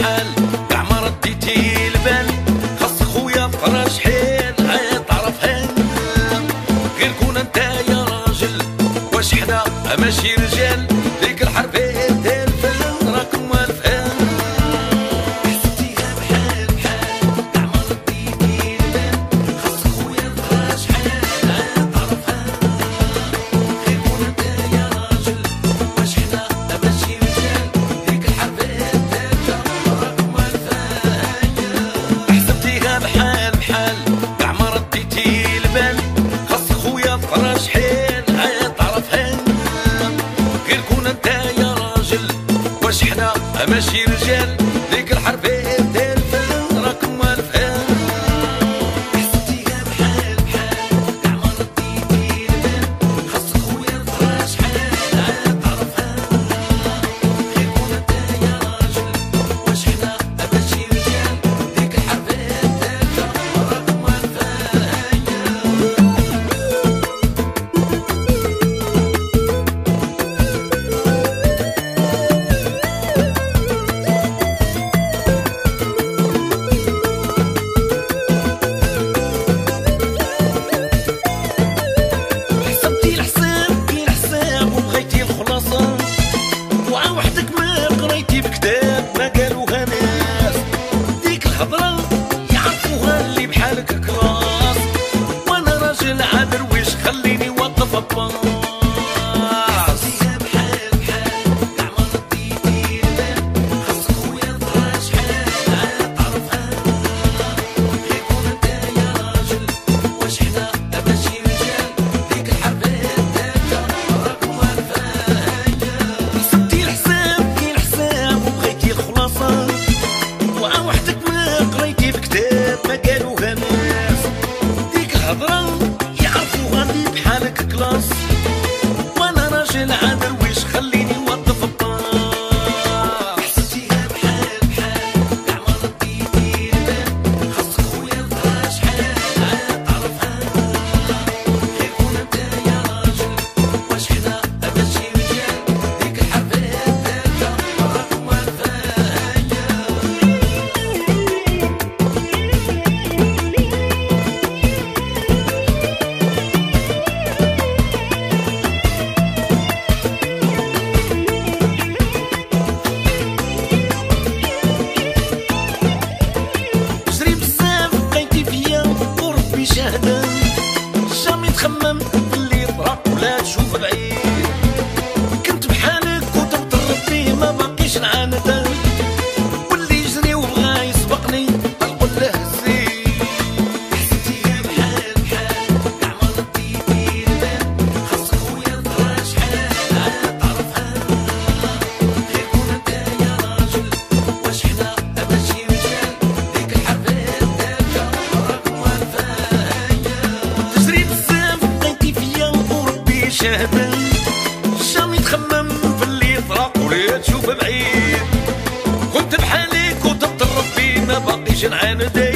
بحال كاع ما رديتي البال، خاص خويا تقرا شحال عاد تعرفها، غير كون انت يا راجل واش حنا ماشي رجال، ديك الحربية ديال الفن راكم والفان. حسبتيها بحال بحال كاع ما رديتي البال، خاص خويا تقرا شحال عاد تعرفها، غير كون انت يا راجل واش حنا ماشي رجال، ديك الحربية ديال الفن راكم والفان. حسبتيها بحال بحال كاع ما رديتي البال، خاص خويا تقرا شحال عاد تعرفها، غير كون انت يا راجل واش حنا ماشي رجال، ديك الحربية ديال الفن راكم والفان. حسبتيها بحال بحال كاع ما رديتي البال، خاص خويا تقرا شحال عاد تعرفها، غير كون انت يا راجل واش حنا ماشي رجال، ديك الحربية ديال الفن راكم والفان. حسبتي الحساب وبغيتي الخلاصة، وعا وحدك ما قريتي بكتاب ما قالوها ناس، ديك الهضرة يعرفوها اللي بحالك كلاس، وانا راجل عابر ويش خليني واقف الباص. حسبتيها بحال بحال كاع ما رديتي البال، خاص خويا تقرا شحال عاد تعرفها، غير كون انت يا راجل واش حنا ماشي رجال، ديك الحربية ديال الفن راكم والفان. حسبتي الحساب وبغيتي الخلاصة، وعا وحدك ما قريتي بكتاب ما قالوها ناس، ديك الهضرة يعرفوها اللي بحالك كلاس، وانا راجل عابر ويش خليني وقف الباص. حسبتيها بحال بحال كاع ما رديتي البال، خاص خويا تقرا شحال عاد تعرفها، غير كون انت يا راجل واش حنا ماشي رجال، ديك الحربية ديال الفن راكم والفان. جري بزاف بقيتي فيا وربي شاهدة، جامي تخمم اللي طرق ولا تشوف بعيد، كنت بحالك وتبت ربي ما باقيش نعاند، واللي يجري وبغا يسبقني نقول له زيد. حسبتيها بحال بحال كاع ما رديتي البال، خاص خويا تقرا شحال عاد تعرفها، غير كون انت يا راجل واش حنا ماشي رجال، ديك الحربية ديال الفن راكم والفان. تجري بزاف بقيتي فيا وربي شاهد، جامي تخمم في اللي طرق ولا تشوف بعيد، كنت بحالك وتبت ربي ما باقيش نعاند.